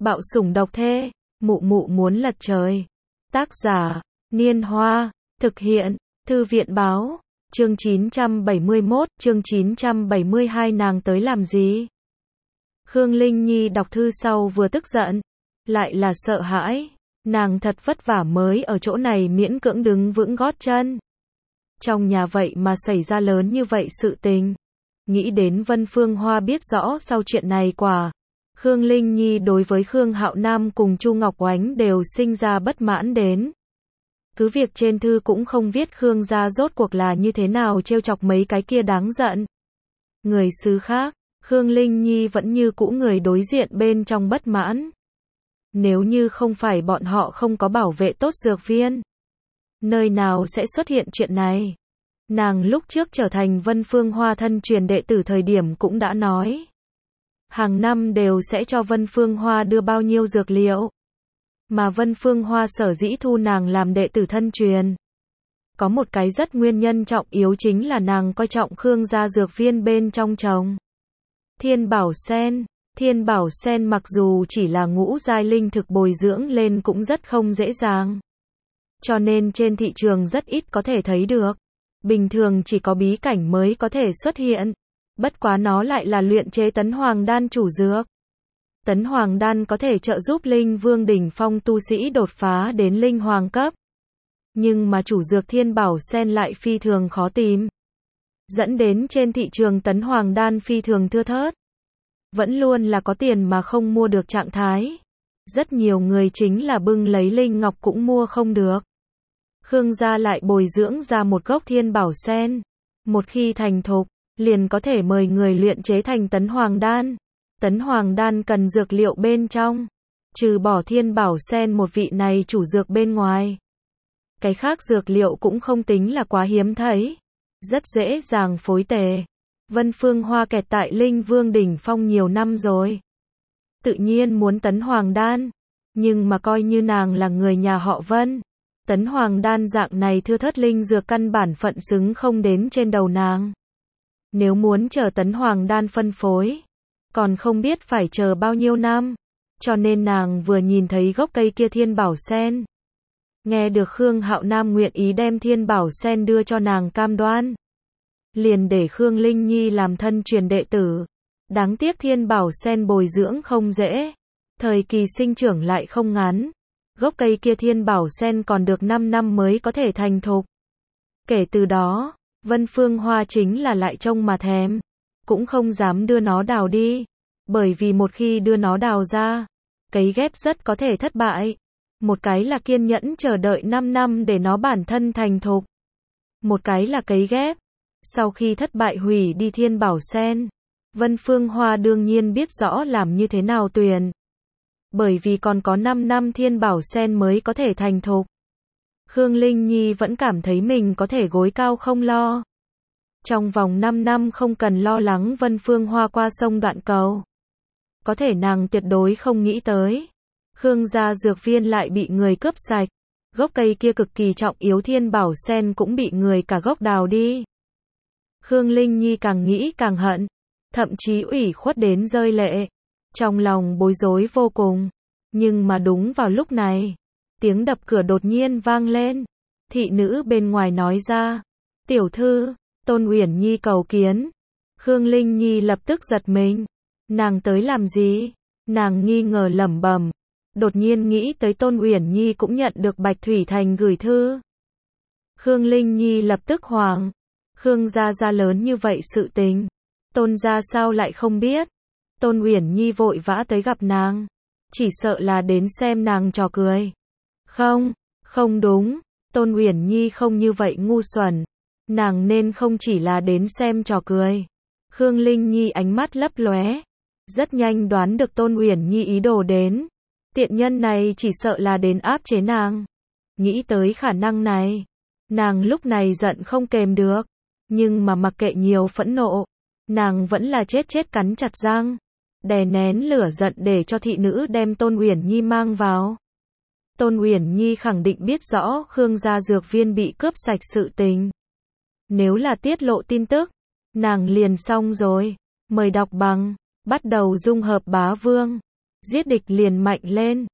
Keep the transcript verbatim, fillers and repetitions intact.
Bạo sủng độc thê, mụ mụ muốn lật trời. Tác giả, Niên Hoa, thực hiện, Thư viện Báo, chương chín trăm bảy mươi mốt, chương chín trăm bảy mươi hai nàng tới làm gì? Khương Linh Nhi đọc thư sau vừa tức giận, lại là sợ hãi, nàng thật vất vả mới ở chỗ này miễn cưỡng đứng vững gót chân. Trong nhà vậy mà xảy ra lớn như vậy sự tình. Nghĩ đến Vân Phương Hoa biết rõ sau chuyện này quả. Khương Linh Nhi đối với Khương Hạo Nam cùng Chu Ngọc Oánh đều sinh ra bất mãn đến. Cứ việc trên thư cũng không viết Khương gia rốt cuộc là như thế nào trêu chọc mấy cái kia đáng giận. Người xứ khác, Khương Linh Nhi vẫn như cũ người đối diện bên trong bất mãn. Nếu như không phải bọn họ không có bảo vệ tốt dược viên, nơi nào sẽ xuất hiện chuyện này. Nàng lúc trước trở thành Vân Phương Hoa thân truyền đệ tử thời điểm cũng đã nói. Hàng năm đều sẽ cho Vân Phương Hoa đưa bao nhiêu dược liệu. Mà Vân Phương Hoa sở dĩ thu nàng làm đệ tử thân truyền. Có một cái rất nguyên nhân trọng yếu chính là nàng coi trọng Khương gia dược viên bên trong trồng. Thiên Bảo Sen. Thiên Bảo Sen mặc dù chỉ là ngũ giai linh thực bồi dưỡng lên cũng rất không dễ dàng. Cho nên trên thị trường rất ít có thể thấy được. Bình thường chỉ có bí cảnh mới có thể xuất hiện. Bất quá nó lại là luyện chế tấn hoàng đan chủ dược. Tấn hoàng đan có thể trợ giúp linh vương đỉnh phong tu sĩ đột phá đến linh hoàng cấp. Nhưng mà chủ dược Thiên Bảo Sen lại phi thường khó tìm. Dẫn đến trên thị trường tấn hoàng đan phi thường thưa thớt. Vẫn luôn là có tiền mà không mua được trạng thái. Rất nhiều người chính là bưng lấy linh ngọc cũng mua không được. Khương gia lại bồi dưỡng ra một gốc Thiên Bảo Sen. Một khi thành thục, liền có thể mời người luyện chế thành tấn hoàng đan. Tấn hoàng đan cần dược liệu bên trong. Trừ bỏ Thiên Bảo Sen một vị này chủ dược bên ngoài. Cái khác dược liệu cũng không tính là quá hiếm thấy. Rất dễ dàng phối tề. Vân Phương Hoa kẹt tại Linh Vương đỉnh phong nhiều năm rồi. Tự nhiên muốn tấn hoàng đan. Nhưng mà coi như nàng là người nhà họ Vân. Tấn hoàng đan dạng này thưa thớt linh dược căn bản phận xứng không đến trên đầu nàng. Nếu muốn chờ tấn hoàng đan phân phối, còn không biết phải chờ bao nhiêu năm. Cho nên nàng vừa nhìn thấy gốc cây kia Thiên Bảo Sen. Nghe được Khương Hạo Nam nguyện ý đem Thiên Bảo Sen đưa cho nàng cam đoan. Liền để Khương Linh Nhi làm thân truyền đệ tử. Đáng tiếc Thiên Bảo Sen bồi dưỡng không dễ. Thời kỳ sinh trưởng lại không ngắn. Gốc cây kia Thiên Bảo Sen còn được năm năm mới có thể thành thục. Kể từ đó, Vân Phương Hoa chính là lại trông mà thèm. Cũng không dám đưa nó đào đi. Bởi vì một khi đưa nó đào ra, cấy ghép rất có thể thất bại. Một cái là kiên nhẫn chờ đợi năm năm để nó bản thân thành thục. Một cái là cấy ghép. Sau khi thất bại hủy đi Thiên Bảo Sen. Vân Phương Hoa đương nhiên biết rõ làm như thế nào tuyển. Bởi vì còn có năm năm Thiên Bảo Sen mới có thể thành thục. Khương Linh Nhi vẫn cảm thấy mình có thể gối cao không lo. Trong vòng năm năm không cần lo lắng Vân Phương Hoa qua sông đoạn cầu. Có thể nàng tuyệt đối không nghĩ tới. Khương gia dược viên lại bị người cướp sạch. Gốc cây kia cực kỳ trọng yếu Thiên Bảo Sen cũng bị người cả gốc đào đi. Khương Linh Nhi càng nghĩ càng hận. Thậm chí ủy khuất đến rơi lệ. Trong lòng bối rối vô cùng. Nhưng mà đúng vào lúc này, tiếng đập cửa đột nhiên vang lên. Thị nữ bên ngoài nói ra. Tiểu thư, Tôn Uyển Nhi cầu kiến. Khương Linh Nhi lập tức giật mình. Nàng tới làm gì? Nàng nghi ngờ lẩm bẩm. Đột nhiên nghĩ tới Tôn Uyển Nhi cũng nhận được Bạch Thủy Thành gửi thư. Khương Linh Nhi lập tức hoảng. Khương gia gia lớn như vậy sự tình. Tôn gia sao lại không biết? Tôn Uyển Nhi vội vã tới gặp nàng. Chỉ sợ là đến xem nàng trò cười. Không, không đúng. Tôn Uyển Nhi không như vậy ngu xuẩn. Nàng nên không chỉ là đến xem trò cười. Khương Linh Nhi ánh mắt lấp lóe. Rất nhanh đoán được Tôn Uyển Nhi ý đồ đến. Tiện nhân này chỉ sợ là đến áp chế nàng. Nghĩ tới khả năng này. Nàng lúc này giận không kềm được. Nhưng mà mặc kệ nhiều phẫn nộ. Nàng vẫn là chết chết cắn chặt răng. Đè nén lửa giận để cho thị nữ đem Tôn Uyển Nhi mang vào. Tôn Uyển Nhi khẳng định biết rõ Khương gia dược viên bị cướp sạch sự tình. Nếu là tiết lộ tin tức, nàng liền xong rồi. Mời đọc bằng, bắt đầu dung hợp bá vương. Giết địch liền mạnh lên.